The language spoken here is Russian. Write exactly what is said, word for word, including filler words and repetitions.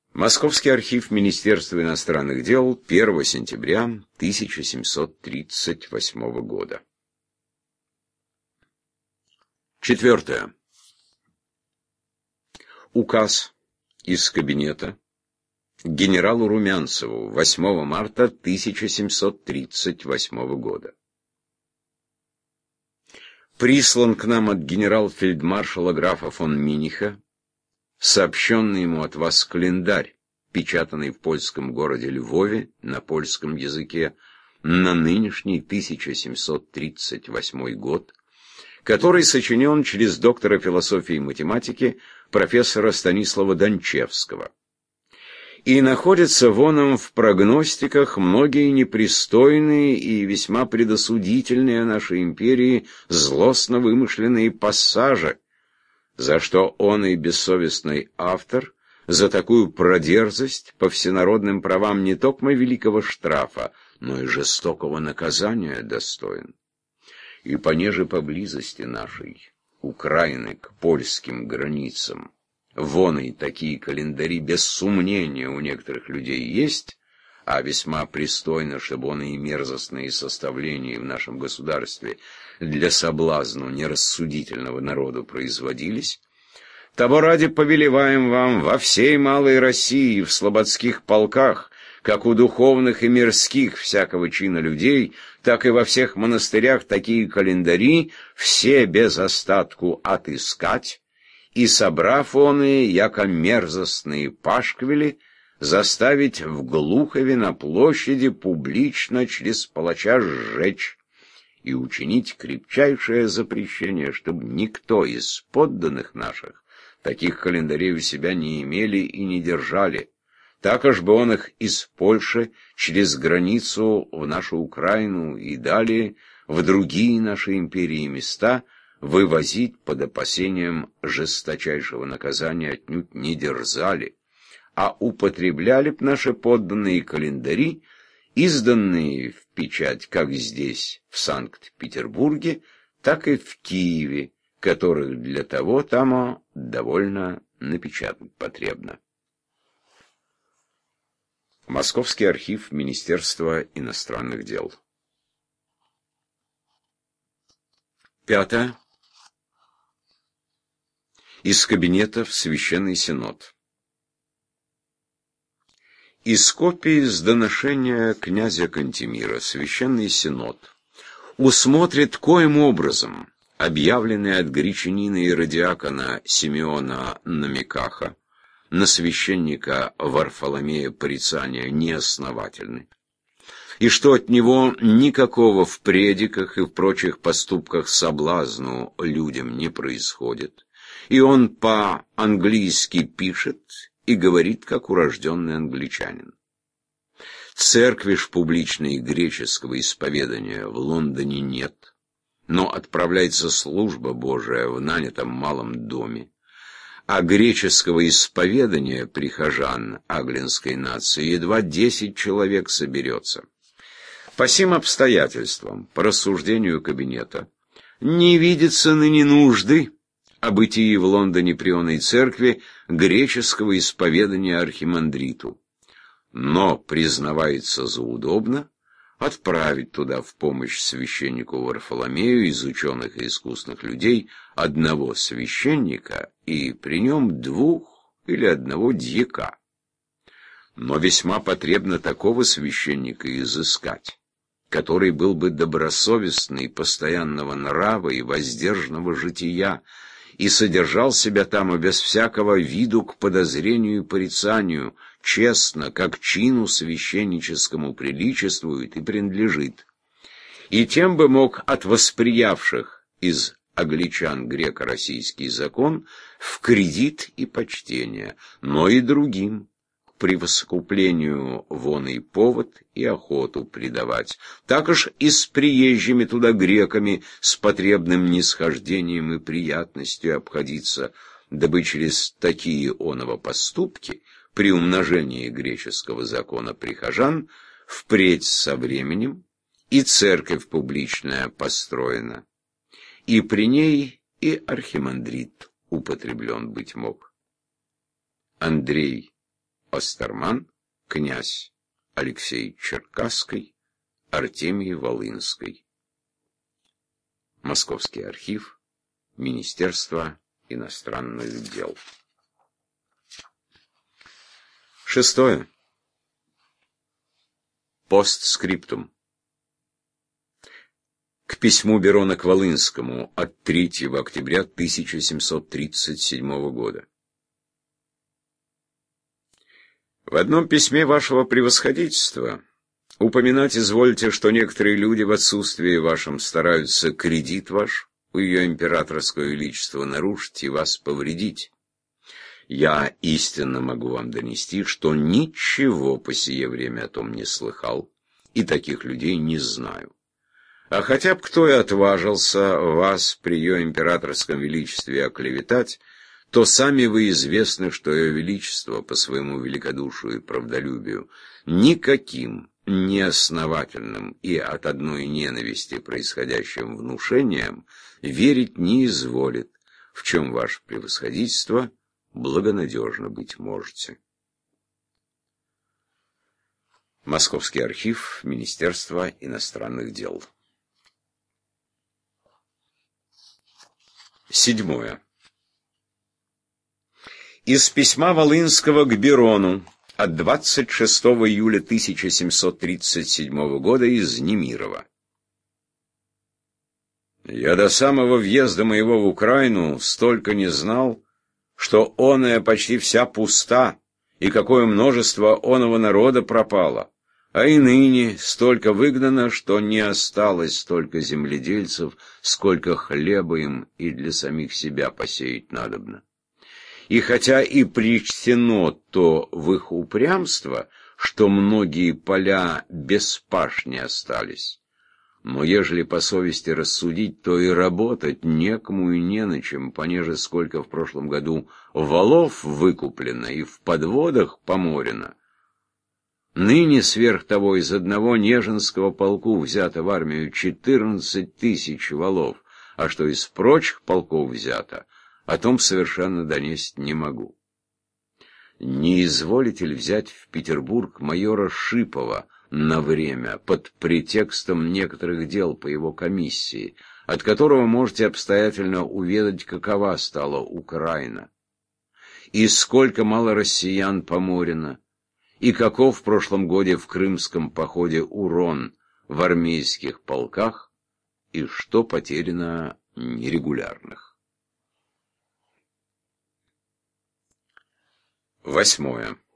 Московский архив Министерства иностранных дел, первого сентября тысяча семьсот тридцать восьмого года. Четвертое. Указ из кабинета генералу Румянцеву восьмого марта тысяча семьсот тридцать восьмого года. Прислан к нам от генерал-фельдмаршала графа фон Миниха сообщенный ему от вас календарь, печатанный в польском городе Львове на польском языке на нынешний тысяча семьсот тридцать восьмой год, который сочинен через доктора философии и математики профессора Станислава Дончевского. И находятся в оном в прогностиках многие непристойные и весьма предосудительные нашей империи злостно вымышленные пассажи, за что он и бессовестный автор за такую продерзость по всенародным правам не только великого штрафа, но и жестокого наказания достоин. И понеже поблизости нашей, Украины, к польским границам, вон и такие календари без сомнения у некоторых людей есть, а весьма пристойно, чтобы он и мерзостные составления в нашем государстве для соблазну нерассудительного народу производились, того ради повелеваем вам во всей малой России, в слободских полках, как у духовных и мирских всякого чина людей, так и во всех монастырях такие календари все без остатку отыскать, и, собрав оные, яко мерзостные пашквили, заставить в Глухове на площади публично через палача сжечь и учинить крепчайшее запрещение, чтобы никто из подданных наших таких календарей у себя не имели и не держали. Так аж бы он их из Польши через границу в нашу Украину и далее в другие наши империи места вывозить под опасением жесточайшего наказания отнюдь не дерзали, а употребляли б наши подданные календари, изданные в печать как здесь, в Санкт-Петербурге, так и в Киеве, которых для того там довольно напечатать потребно. Московский архив Министерства иностранных дел. Пятое. Из кабинета в Священный Синод. Из копии с доношения князя Кантемира Священный Синод усмотрит, коим образом объявленные от гречанина и радиакона Симеона Намикаха на священника Варфоломея порицания неосновательны, и что от него никакого в предиках и в прочих поступках соблазну людям не происходит, и он по-английски пишет и говорит, как урожденный англичанин. Церкви ж публичной греческого исповедания в Лондоне нет, но отправляется служба Божия в нанятом малом доме, а греческого исповедания прихожан аглинской нации едва десять человек соберется. По сим обстоятельствам, по рассуждению кабинета, не видится ныне нужды о бытии в Лондоне при оной церкви греческого исповедания архимандриту, но признавается за удобно отправить туда в помощь священнику Варфоломею из ученых и искусных людей одного священника и при нем двух или одного дьяка. Но весьма потребно такого священника изыскать, который был бы добросовестный, постоянного нрава и воздержанного жития, и содержал себя там без всякого виду к подозрению и порицанию, честно, как чину священническому приличествует и принадлежит. И тем бы мог от восприявших из англичан греко-российский закон в кредит и почтение, но и другим при воскуплению вон и повод и охоту придавать. Так уж и с приезжими туда греками с потребным нисхождением и приятностью обходиться, дабы через такие оного поступки при умножении греческого закона прихожан впредь со временем и церковь публичная построена, и при ней и архимандрит употреблен быть мог. Андрей Остерман, князь Алексей Черкасский, Артемий Волынский. Московский архив, Министерство иностранных дел. Шестое. Постскриптум. К письму Берона к Волынскому от третьего октября тысяча семьсот тридцать седьмого года. В одном письме вашего превосходительства упоминать извольте, что некоторые люди в отсутствии вашем стараются кредит ваш у ее императорского величества нарушить и вас повредить. Я истинно могу вам донести, что ничего по сие время о том не слыхал, и таких людей не знаю. А хотя б кто и отважился вас при ее императорском величестве оклеветать, то сами вы известны, что ее величество по своему великодушию и правдолюбию никаким неосновательным и от одной ненависти происходящим внушениям верить не изволит, в чем ваше превосходительство благонадежно быть можете. Московский архив, Министерство иностранных дел. Седьмое. Из письма Волынского к Берону от двадцать шестого июля тысяча семьсот тридцать седьмого года из Немирова. Я до самого въезда моего в Украину столько не знал, что оная почти вся пуста, и какое множество оного народа пропало, а и ныне столько выгнано, что не осталось столько земледельцев, сколько хлеба им и для самих себя посеять надобно. И хотя и причтено то в их упрямство, что многие поля без пашни остались, но ежели по совести рассудить, то и работать некому и не на чем, понеже сколько в прошлом году валов выкуплено и в подводах поморено. Ныне сверх того из одного Нежинского полку взято в армию четырнадцать тысяч валов, а что из прочих полков взято, о том совершенно донести не могу. Не изволите ли взять в Петербург майора Шипова на время под претекстом некоторых дел по его комиссии, от которого можете обстоятельно уведать, какова стала Украина, и сколько мало россиян поморено, и каков в прошлом годе в крымском походе урон в армейских полках, и что потеряно нерегулярных. Восьмое.